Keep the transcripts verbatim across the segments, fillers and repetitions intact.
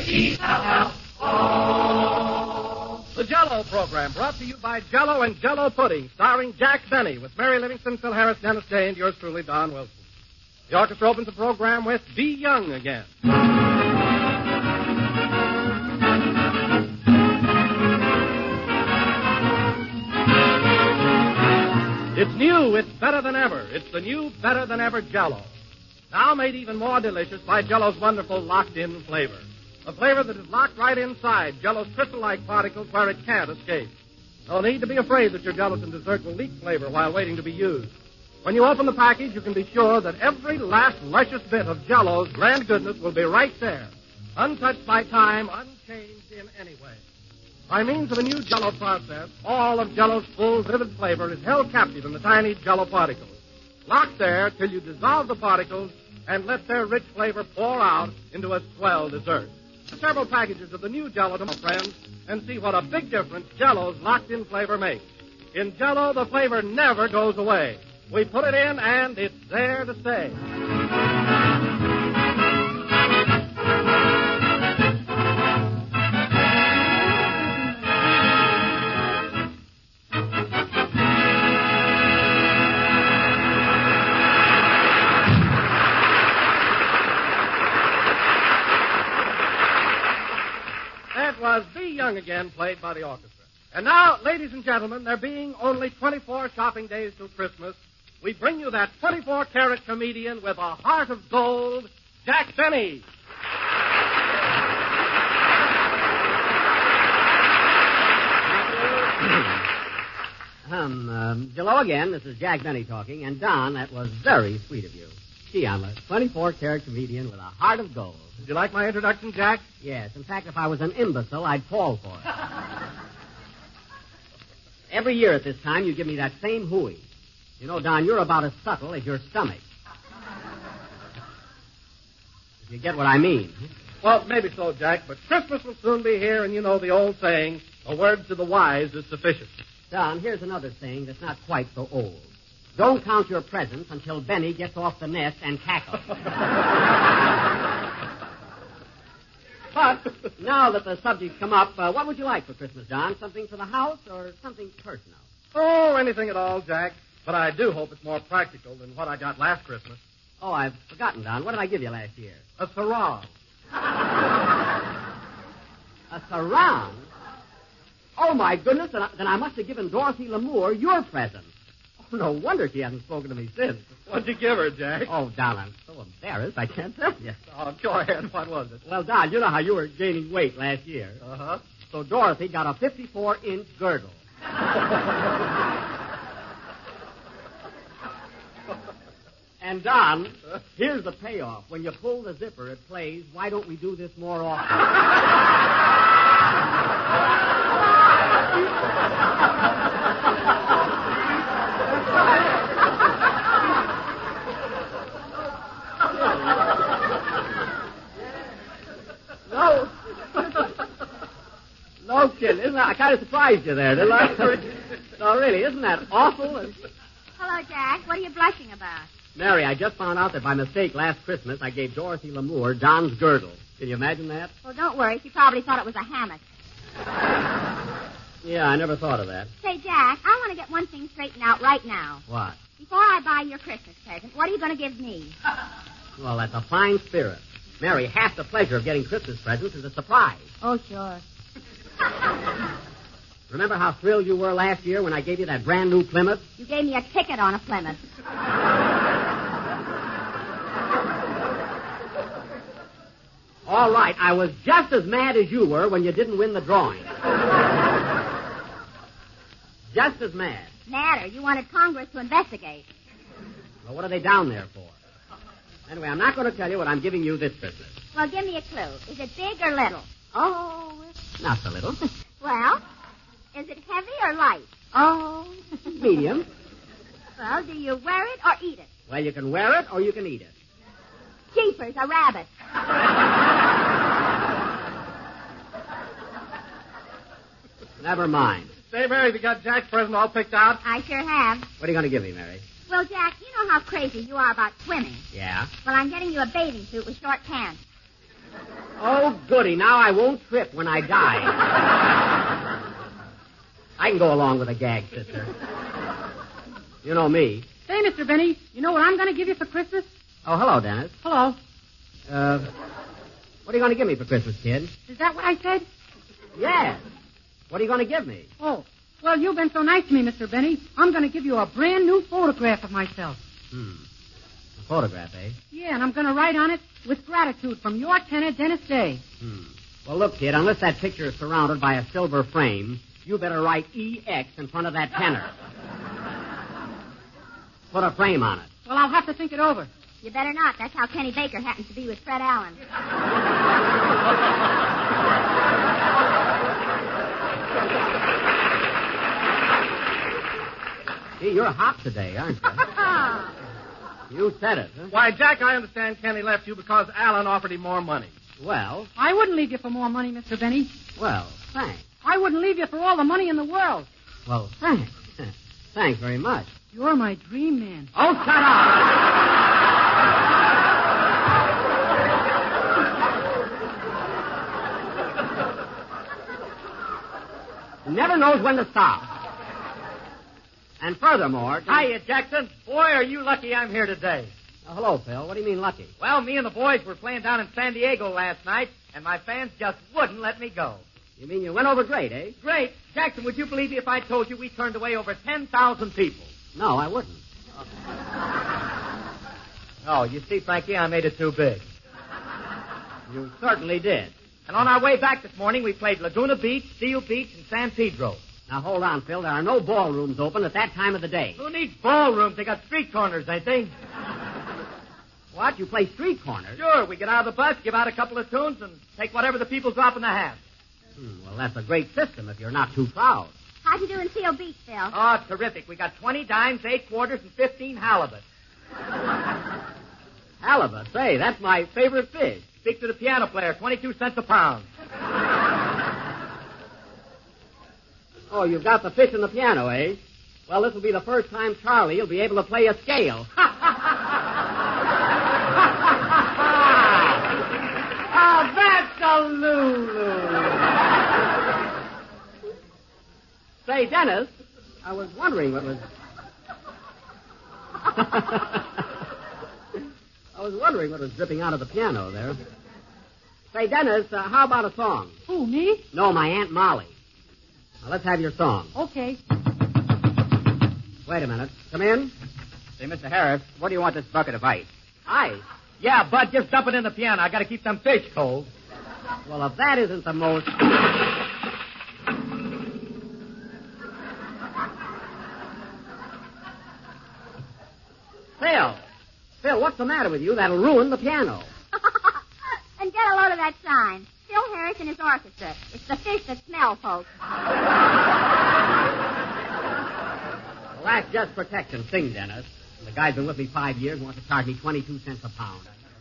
E L L O. The Jell-O program brought to you by Jell-O and Jell-O Pudding, starring Jack Benny with Mary Livingston, Phil Harris, Dennis Day, and yours truly, Don Wilson. The orchestra opens the program with Be Young Again. It's new. It's better than ever. It's the new, better than ever Jell-O. Now made even more delicious by Jell-O's wonderful locked-in flavor. A flavor that is locked right inside Jell-O's crystal-like particles where it can't escape. No need to be afraid that your gelatin dessert will leak flavor while waiting to be used. When you open the package, you can be sure that every last luscious bit of Jell-O's grand goodness will be right there, untouched by time, unchanged in any way. By means of a new Jell-O process, all of Jell-O's full, vivid flavor is held captive in the tiny Jell-O particles. Locked there till you dissolve the particles and let their rich flavor pour out into a swell dessert. Several packages of the new Jell-O, my friends, and see what a big difference Jell-O's locked-in flavor makes. In Jell-O, the flavor never goes away. We put it in, and it's there to stay. That was Be Young Again, played by the orchestra. And now, ladies and gentlemen, there being only twenty-four shopping days till Christmas, we bring you that twenty-four carat comedian with a heart of gold, Jack Benny. Um, um, hello again. This is Jack Benny talking. And, Don, that was very sweet of you. Gee, I'm a twenty-four carat comedian with a heart of gold. Did you like my introduction, Jack? Yes. In fact, if I was an imbecile, I'd fall for it. Every year at this time, you give me that same hooey. You know, Don, you're about as subtle as your stomach. If you get what I mean. Well, maybe so, Jack, but Christmas will soon be here, and you know the old saying, a word to the wise is sufficient. Don, here's another saying that's not quite so old. Don't count your presents until Benny gets off the nest and cackles. But now that the subject's come up, uh, what would you like for Christmas, Don? Something for the house or something personal? Oh, anything at all, Jack. But I do hope it's more practical than what I got last Christmas. Oh, I've forgotten, Don. What did I give you last year? A sarong. A sarong? Oh, my goodness. Then I, then I must have given Dorothy Lamour your present. Oh, no wonder she hasn't spoken to me since. What'd you give her, Jack? Oh, Don, I'm so embarrassed I can't tell you. Oh, go ahead. What was it? Well, Don, you know how you were gaining weight last year. Uh-huh. So Dorothy got a fifty-four inch girdle. And, Don, here's the payoff. When you pull the zipper, it plays, why don't we do this more often? No. No, kid. Isn't that, I kind of surprised you there, didn't I? No, really, isn't that awful? Hello, Jack. What are you blushing about? Mary, I just found out that by mistake last Christmas I gave Dorothy Lamour Don's girdle. Can you imagine that? Well, don't worry. She probably thought it was a hammock. Yeah, I never thought of that. Say, Jack, I want to get one thing straightened out right now. What? Before I buy your Christmas present, what are you going to give me? Well, that's a fine spirit. Mary, half the pleasure of getting Christmas presents is a surprise. Oh, sure. Remember how thrilled you were last year when I gave you that brand new Plymouth? You gave me a ticket on a Plymouth. All right, I was just as mad as you were when you didn't win the drawing. Just as mad. Madder, you wanted Congress to investigate. Well, what are they down there for? Anyway, I'm not going to tell you what I'm giving you this Christmas. Well, give me a clue. Is it big or little? Oh, not so little. Well, is it heavy or light? Oh, medium. Well, do you wear it or eat it? Well, you can wear it or you can eat it. Jeepers, a rabbit. Never mind. Say, Mary, have you got Jack's present all picked out? I sure have. What are you going to give me, Mary? Well, Jack, you know how crazy you are about swimming. Yeah? Well, I'm getting you a bathing suit with short pants. Oh, goody. Now I won't trip when I die. I can go along with a gag, sister. You know me. Say, Mister Benny, you know what I'm going to give you for Christmas? Oh, hello, Dennis. Hello. Uh, what are you going to give me for Christmas, kid? Is that what I said? Yes. What are you going to give me? Oh, well, you've been so nice to me, Mister Benny. I'm going to give you a brand new photograph of myself. Hmm. A photograph, eh? Yeah, and I'm going to write on it, with gratitude from your tenor, Dennis Day. Hmm. Well, look, kid, unless that picture is surrounded by a silver frame, you better write E X in front of that tenor. Put a frame on it. Well, I'll have to think it over. You better not. That's how Kenny Baker happens to be with Fred Allen. Gee, you're hot today, aren't you? You said it, huh? Why, Jack, I understand Kenny left you because Allen offered him more money. Well, I wouldn't leave you for more money, Mister Benny. well, thanks. I wouldn't leave you for all the money in the world. Well, thanks. Thanks very much. You're my dream man. Oh, shut up! Never knows when to stop. And furthermore... Hiya, Jackson. Boy, are you lucky I'm here today. Oh, hello, Phil. What do you mean lucky? Well, me and the boys were playing down in San Diego last night, and my fans just wouldn't let me go. You mean you went over great, eh? Great. Jackson, would you believe me if I told you we turned away over ten thousand people? No, I wouldn't. Oh, you see, Frankie, I made it too big. You certainly did. And on our way back this morning, we played Laguna Beach, Steel Beach, and San Pedro. Now, hold on, Phil. There are no ballrooms open at that time of the day. Who needs ballrooms? They got street corners, ain't they? What? You play street corners? Sure. We get out of the bus, give out a couple of tunes, and take whatever the people drop in the hat. Hmm, well, that's a great system if you're not too proud. How'd you do in Seal Beach, Phil? Oh, terrific. We got twenty dimes, eight quarters, and fifteen halibut. Halibut, say, that's my favorite fish. Speak to the piano player, twenty-two cents a pound. Oh, you've got the fish and the piano, eh? Well, this will be the first time Charlie will be able to play a scale. Oh, that's a Lulu. Say, Dennis, I was wondering what was... I was wondering what was dripping out of the piano there. Say, Dennis, uh, how about a song? Who, me? No, my Aunt Molly. Now, let's have your song. Okay. Wait a minute. Come in. Say, Mister Harris, what do you want this bucket of ice? Ice? Yeah, Bud, just dump it in the piano. I got to keep them fish cold. Well, if that isn't the most... Phil. Phil, what's the matter with you? That'll ruin the piano. And get a load of that sign. Phil Harris and his orchestra. It's the fish that smell, folks. Well, that's just protection. Sing, Dennis. The guy's been with me five years and wants to charge me twenty-two cents a pound.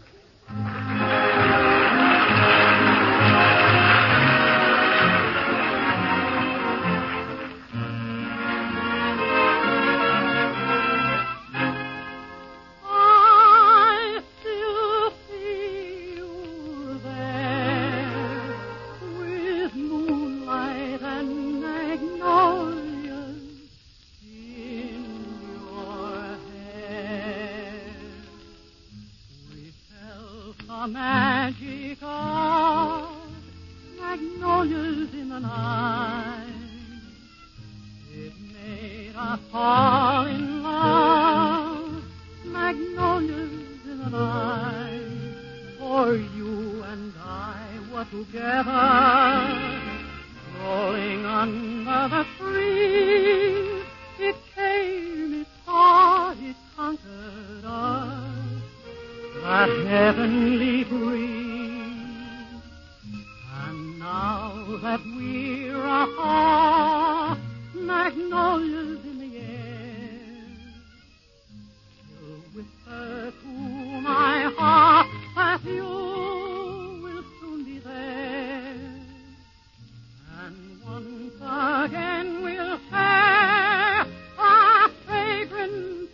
Magic of magnolias in the night. It made us fall in love. Magnolias in the night. For you and I were together, rolling under the trees. It came, it saw, it conquered us. That heavenly breeze. And now that we're apart, magnolias in the air, you'll whisper to my heart that you will soon be there. And once again we'll share our fragrant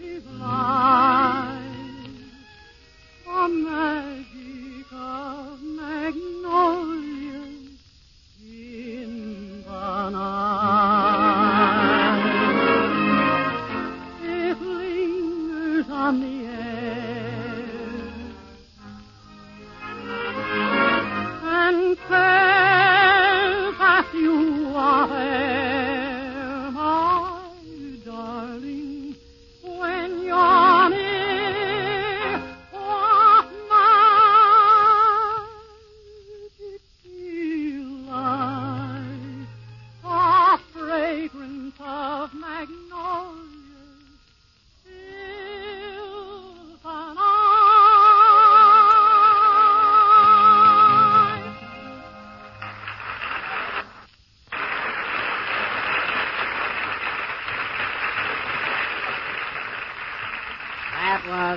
life. The magic of magnolia.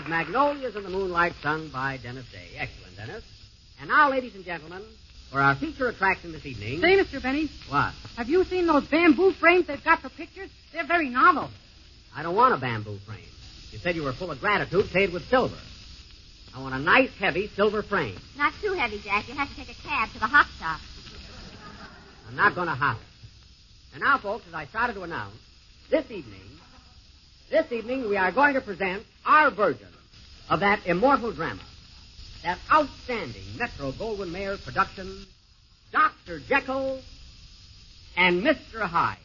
was Magnolias in the Moonlight, sung by Dennis Day. Excellent, Dennis. And now, ladies and gentlemen, for our feature attraction this evening... Say, Mister Benny. What? Have you seen those bamboo frames they've got for pictures? They're very novel. I don't want a bamboo frame. You said you were full of gratitude, paid with silver. I want a nice, heavy silver frame. Not too heavy, Jack. You have to take a cab to the hot shop. I'm not going to hop it. And now, folks, as I started to announce, this evening, this evening we are going to present our version of that immortal drama, that outstanding Metro-Goldwyn-Mayer production, Doctor Jekyll and Mister Hyde.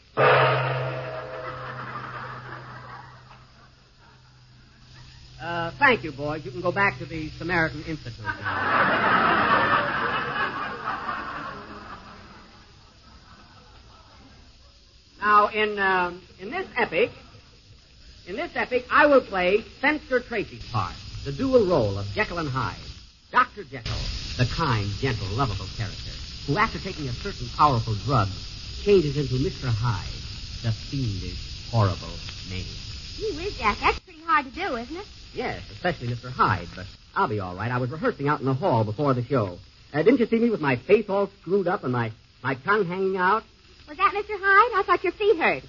Uh, thank you, boys. You can go back to the Samaritan Institute now. Now, in um, in this epic, in this epic, I will play Spencer Tracy's part, the dual role of Jekyll and Hyde. Doctor Jekyll, the kind, gentle, lovable character, who, after taking a certain powerful drug, changes into Mister Hyde, the fiendish, horrible maniac. Gee whiz, Jack, that's pretty hard to do, isn't it? Yes, especially Mister Hyde, but I'll be all right. I was rehearsing out in the hall before the show. Uh, didn't you see me with my face all screwed up and my, my tongue hanging out? Was that Mister Hyde? I thought your feet hurt.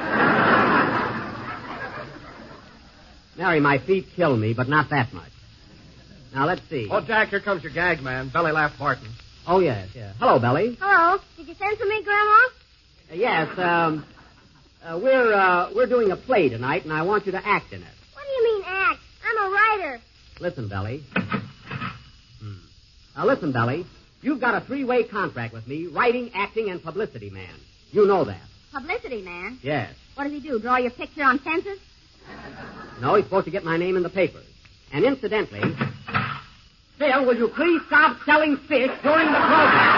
Mary, my feet kill me, but not that much. Now, let's see. Oh, Jack, here comes your gag man, Belly Laugh Barton. Oh, yes, yes. Hello, Belly. Hello. Did you send for me, Grandma? Uh, yes, um, uh, we're, uh, we're doing a play tonight, and I want you to act in it. What do you mean, act? I'm a writer. Listen, Belly. Hmm. Now, listen, Belly. You've got a three-way contract with me, writing, acting, and publicity man. You know that. Publicity man? Yes. What does he do, draw your picture on fences? No, he's supposed to get my name in the papers. And incidentally... Phil, will you please stop selling fish during the program?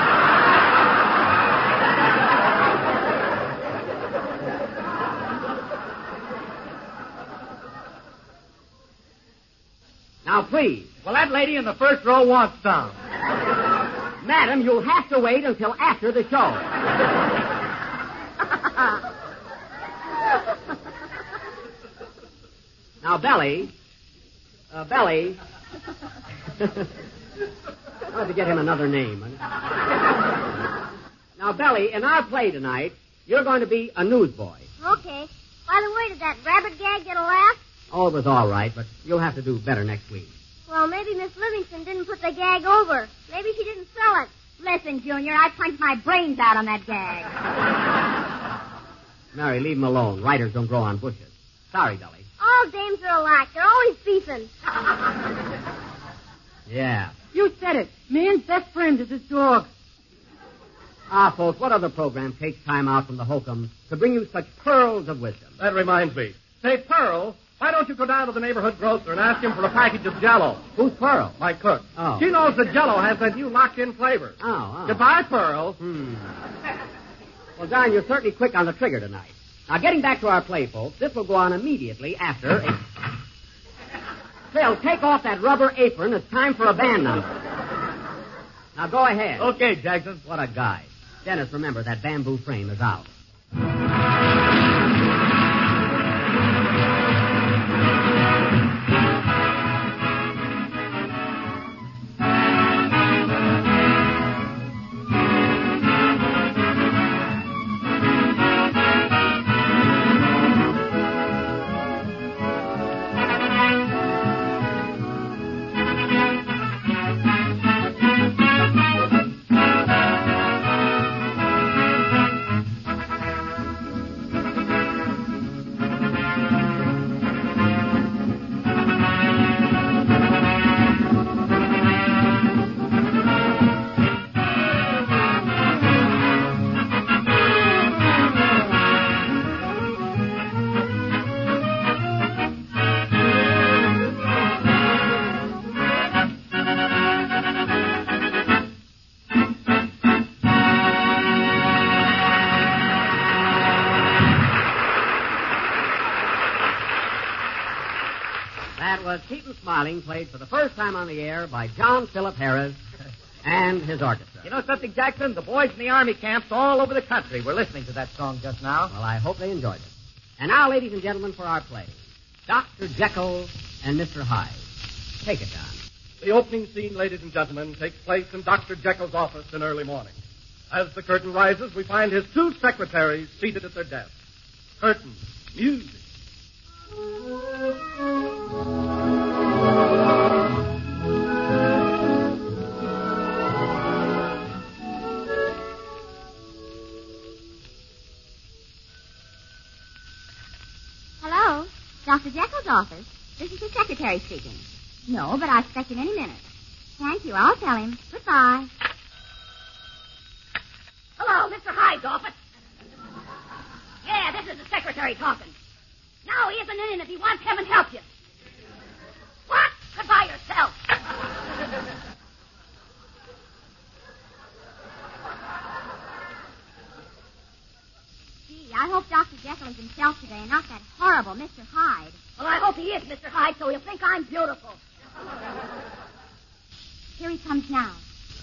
Now, please. Well, that lady in the first row wants some. Madam, you'll have to wait until after the show. Now, Belly, uh, Belly, I'll have to get him another name. Now, Belly, in our play tonight, you're going to be a newsboy. Okay. By the way, did that rabbit gag get a laugh? Oh, it was all right, but you'll have to do better next week. Well, maybe Miss Livingston didn't put the gag over. Maybe she didn't sell it. Listen, Junior, I punched my brains out on that gag. Mary, leave him alone. Writers don't grow on bushes. Sorry, Belly. All dames are alike. They're always beefing. Yeah. You said it. Man's best friend is his dog. Ah, folks, what other program takes time out from the hokum to bring you such pearls of wisdom? That reminds me. Say, Pearl, why don't you go down to the neighborhood grocer and ask him for a package of Jell-O? Who's Pearl? My cook. Oh. She knows that Jell-O has that new locked-in flavor. Oh, oh. Goodbye, Pearl. Hmm. Well, Don, you're certainly quick on the trigger tonight. Now, getting back to our play, folks, this will go on immediately after a... Phil, take off that rubber apron. It's time for a band number. Now, go ahead. Okay, Jackson. What a guy. Dennis, remember, that bamboo frame is out. That was Keaton Smiling, played for the first time on the air by John Philip Harris and his orchestra. You know something, Jackson? The boys in the army camps all over the country were listening to that song just now. Well, I hope they enjoyed it. And now, ladies and gentlemen, for our play, Doctor Jekyll and Mister Hyde. Take it, Don. The opening scene, ladies and gentlemen, takes place in Doctor Jekyll's office in early morning. As the curtain rises, we find his two secretaries seated at their desks. Curtain, music. Hello, Doctor Jekyll's office. This is the secretary speaking. No, but I expect him any minute. Thank you. I'll tell him. Goodbye. Hello, Mister Hyde's office. Yeah, this is the secretary talking. Now he isn't in, and if he wants, come and help you. What? Goodbye yourself. Gee, I hope Doctor Jekyll is himself today and not that horrible Mister Hyde. Well, I hope he is, Mister Hyde, so he'll think I'm beautiful. Here he comes now.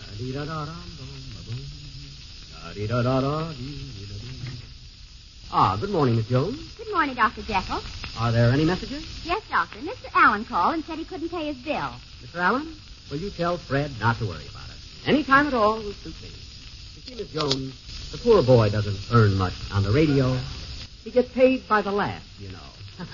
Ah, good morning, Miss Jones. Good morning, Doctor Jekyll. Are there any messages? Yes, Doctor. Mister Allen called and said he couldn't pay his bill. Mister Allen, will you tell Fred not to worry about it? Any time at all will suit me. You see, Miss Jones, the poor boy doesn't earn much on the radio. He gets paid by the laugh, you know.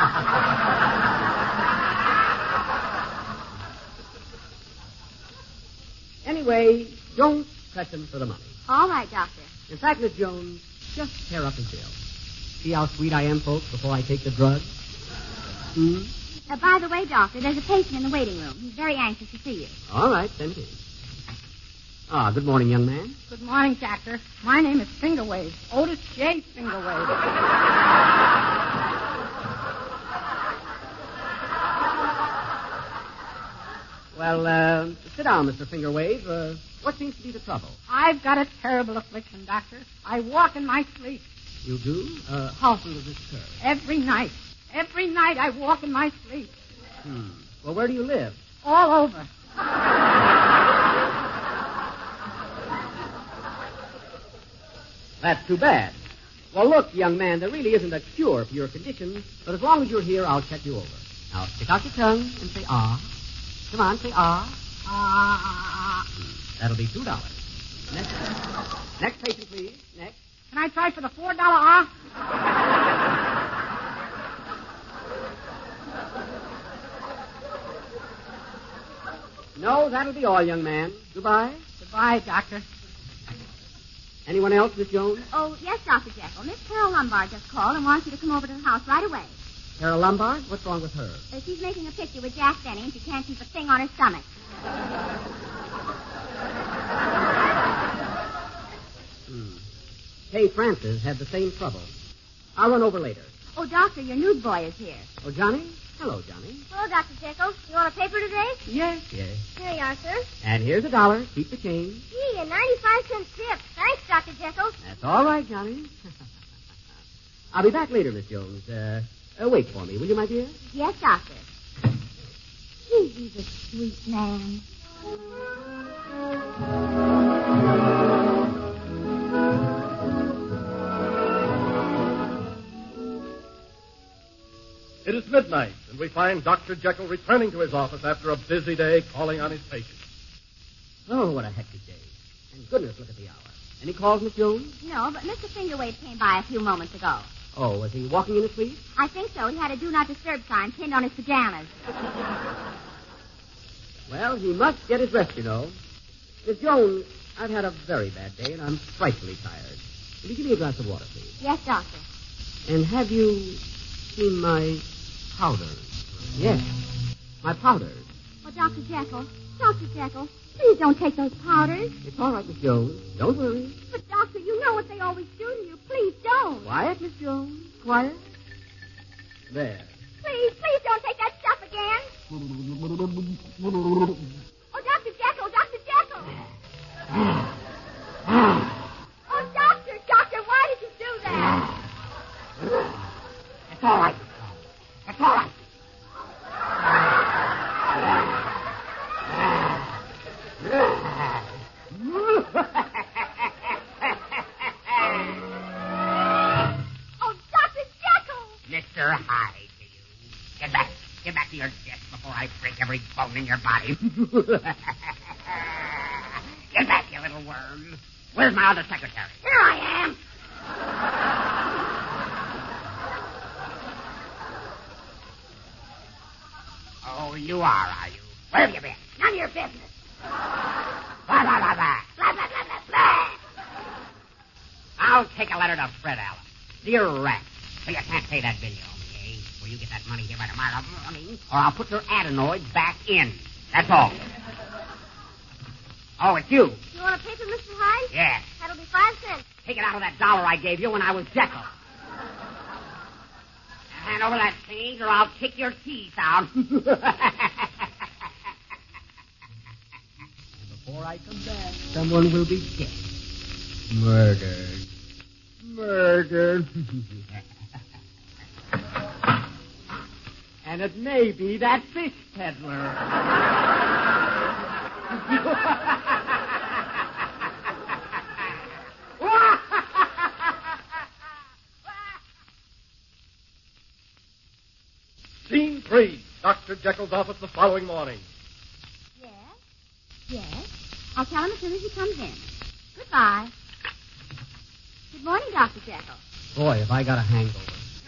Anyway, don't press him for the money. All right, Doctor. In fact, Miss Jones, just tear up his bill. See how sweet I am, folks, before I take the drug? Hmm? Uh, by the way, Doctor, there's a patient in the waiting room. He's very anxious to see you. All right, send him. Ah, good morning, young man. Good morning, Doctor. My name is Fingerwave. Otis J. Fingerwave. Well, uh, sit down, Mister Fingerwave. Uh, what seems to be the trouble? I've got a terrible affliction, Doctor. I walk in my sleep. You do? Uh, how often does this occur? Every night. Every night I walk in my sleep. Hmm. Well, where do you live? All over. That's too bad. Well, look, young man, there really isn't a cure for your condition, but as long as you're here, I'll check you over. Now, stick out your tongue and say ah. Come on, say ah. Ah. That'll be two dollars. Next, next patient, please. Next. Can I try for the four dollar off? No, that'll be all, young man. Goodbye. Goodbye, Doctor. Anyone else, Miss Jones? Oh, yes, Doctor Jekyll. Miss Carol Lombard just called and wants you to come over to the house right away. Carol Lombard? What's wrong with her? Uh, she's making a picture with Jack Benny, and she can't keep a thing on her stomach. Hmm. Kay Francis had the same trouble. I'll run over later. Oh, Doctor, your news boy is here. Oh, Johnny? Hello, Johnny. Hello, Doctor Jekyll. You want a paper today? Yes, yes. Here you are, sir. And here's a dollar. Keep the change. Gee, a ninety-five cent tip. Thanks, Doctor Jekyll. That's all right, Johnny. I'll be back later, Miss Jones. Uh, uh, wait for me, will you, my dear? Yes, Doctor. Gee, he's a sweet man. It is midnight, and we find Doctor Jekyll returning to his office after a busy day calling on his patients. Oh, what a hectic day. And goodness, look at the hour. Any calls, Miss Jones? No, but Mister Fingerwave came by a few moments ago. Oh, was he walking in his sleep? I think so. He had a do not disturb sign pinned on his pajamas. Well, he must get his rest, you know. Miss Jones, I've had a very bad day, and I'm frightfully tired. Will you give me a glass of water, please? Yes, Doctor. And have you seen my powders? Yes, my powders. Oh, Doctor Jekyll. Doctor Jekyll, please don't take those powders. It's all right, Miss Jones. Don't worry. But, Doctor, you know what they always do to you. Please don't. Quiet, Miss Jones. Quiet. There. Please, please don't take that stuff again. Oh, Doctor Jekyll, Doctor Jekyll. Oh, Doctor, Doctor, why did you do that? It's all right. It's all right. Mister Hyde, to you. Get back. Get back to your desk every bone in your body. Get back, you little worm. Where's my other secretary? Here I am. Oh, you are, are you? Where have you been? None of your business. Blah, blah, blah, blah. Blah, blah, blah, blah, blah. I'll take a letter to Fred Allen. Dear Rat, so you can't pay that bill you owe me, eh? Will you get that money here by tomorrow morning, or I'll put your adenoids back in. That's all. Oh, it's you. You want a paper, Mister Hyde? Yes. That'll be five cents. Take it out of that dollar I gave you when I was Jekyll. Hand over that change, or I'll kick your teeth out. And before I come back, someone will be dead. Murdered. Murdered. And it may be that fish peddler. Scene three, Doctor Jekyll's office the following morning. Yes? Yes? I'll tell him as soon as he comes in. Goodbye. Good morning, Doctor Jekyll. Boy, have I got a hangover.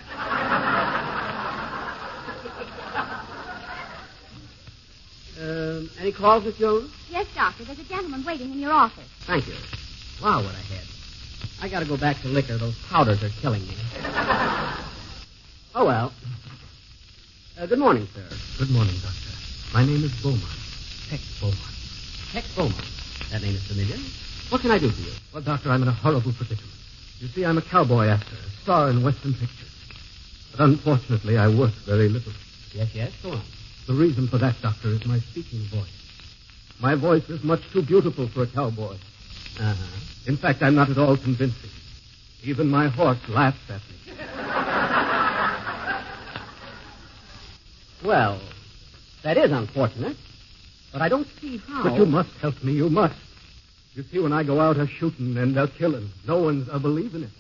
Um, any calls, Miss Jones? Yes, Doctor. There's a gentleman waiting in your office. Thank you. Wow, what a head. I got to go back to liquor. Those powders are killing me. Oh, well. Uh, good morning, sir. Good morning, Doctor. My name is Beaumont. Tex Beaumont. Tex Beaumont. That name is familiar. What can I do for you? Well, Doctor, I'm in a horrible predicament. You see, I'm a cowboy actor, a star in Western pictures. But unfortunately, I work very little. Yes, yes, go on. The reason for that, Doctor, is my speaking voice. My voice is much too beautiful for a cowboy. Uh-huh. In fact, I'm not at all convincing. Even my horse laughs at me. Well, that is unfortunate, but I don't see how. But you must help me. You must. You see, when I go out a shooting and a killing, no one's a believing it.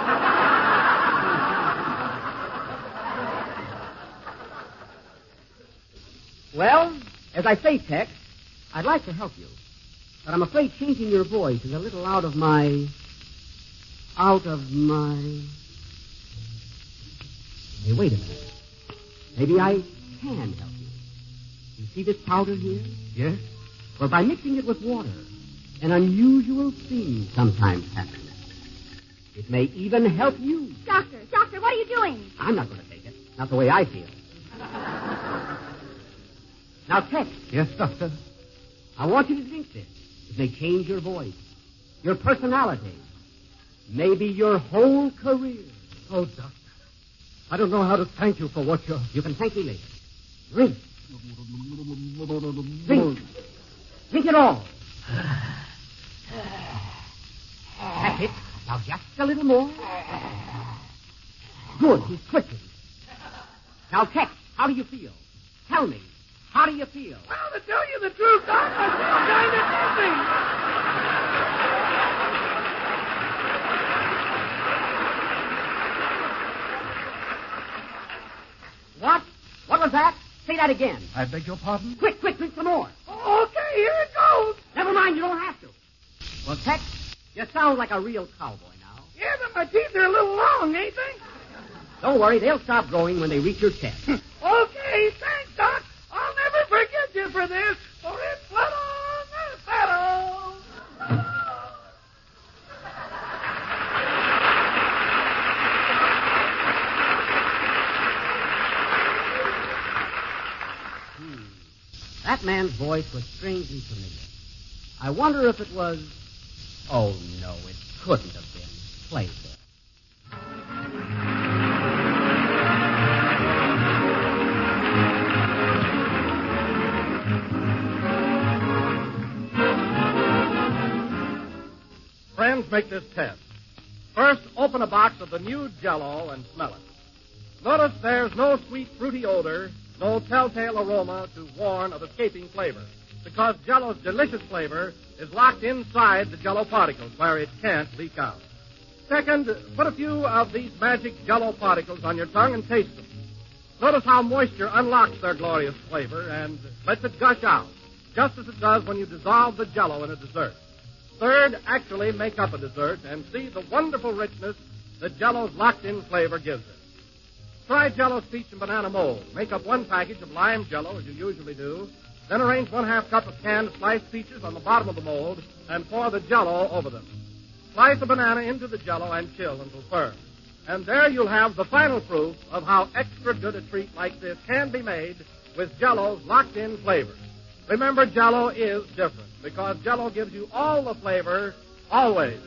Well, as I say, Tex, I'd like to help you, but I'm afraid changing your voice is a little out of my... out of my... Hey, wait a minute. Maybe I can help you. You see this powder here? Yes? Well, by mixing it with water, an unusual thing sometimes happens. It may even help you. Doctor, doctor, what are you doing? I'm not going to take it. Not the way I feel. Now, Tex. Yes, Doctor? I want you to drink this. It may change your voice, your personality, maybe your whole career. Oh, Doctor, I don't know how to thank you for what you're... You can thank me later. Drink. Drink. Drink it all. That's it. Now, just a little more. Good. He's twitching. Now, Tex, how do you feel? Tell me. How do you feel? Well, to tell you the truth, Doc, I feel kind of dizzy. What? What was that? Say that again. I beg your pardon? Quick, quick, drink some more. Okay, here it goes. Never mind, you don't have to. Well, Tex, you sound like a real cowboy now. Yeah, but my teeth are a little long, ain't they? Don't worry, they'll stop growing when they reach your chest. Okay, thanks, Doc. I'll never forget you for this, for it's flat on the saddle. Hmm. That man's voice was strangely familiar. I wonder if it was... Oh, no, it couldn't have been. Play, sir. Friends, make this test. First, open a box of the new Jell-O and smell it. Notice there's no sweet, fruity odor, no telltale aroma to warn of escaping flavor, because Jell-O's delicious flavor is locked inside the Jell-O particles where it can't leak out. Second, put a few of these magic Jell-O particles on your tongue and taste them. Notice how moisture unlocks their glorious flavor and lets it gush out, just as it does when you dissolve the Jell-O in a dessert. Third, actually make up a dessert and see the wonderful richness that Jell-O's locked-in flavor gives it. Try Jell-O's peach and banana mold. Make up one package of lime Jell-O, as you usually do. Then arrange one half cup of canned sliced peaches on the bottom of the mold and pour the Jell-O over them. Slice a banana into the Jell-O and chill until firm. And there you'll have the final proof of how extra good a treat like this can be made with Jell-O's locked-in flavor. Remember, Jell-O is different because Jell-O gives you all the flavor, always.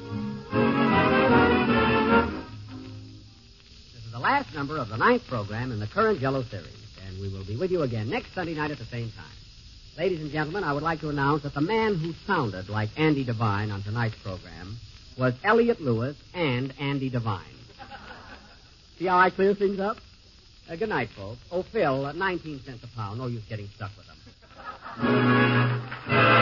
This is the last number of the ninth program in the current Jell-O series, and we will be with you again next Sunday night at the same time. Ladies and gentlemen, I would like to announce that the man who sounded like Andy Devine on tonight's program was Elliot Lewis and Andy Devine. See how I clear things up? Uh, good night, folks. Oh, Phil, uh, nineteen cents a pound. No use getting stuck with them.